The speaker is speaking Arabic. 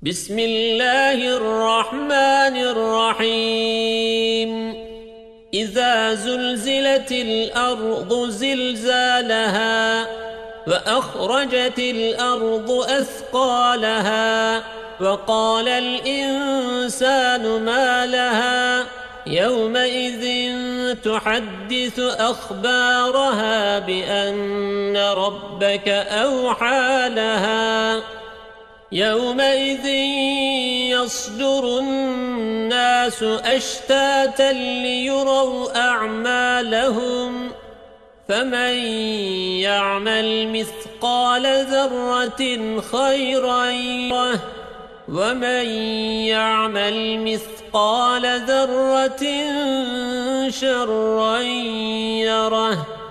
بسم الله الرحمن الرحيم إذا زلزلت الأرض زلزالها وأخرجت الأرض أثقالها وقال الإنسان ما لها يومئذ تحدث أخبارها بأن ربك أوحى لها يومئذ يصدر الناس أشتاتا ليروا أعمالهم فمن يعمل مثقال ذرة خيرا يره ومن يعمل مثقال ذرة شرا يره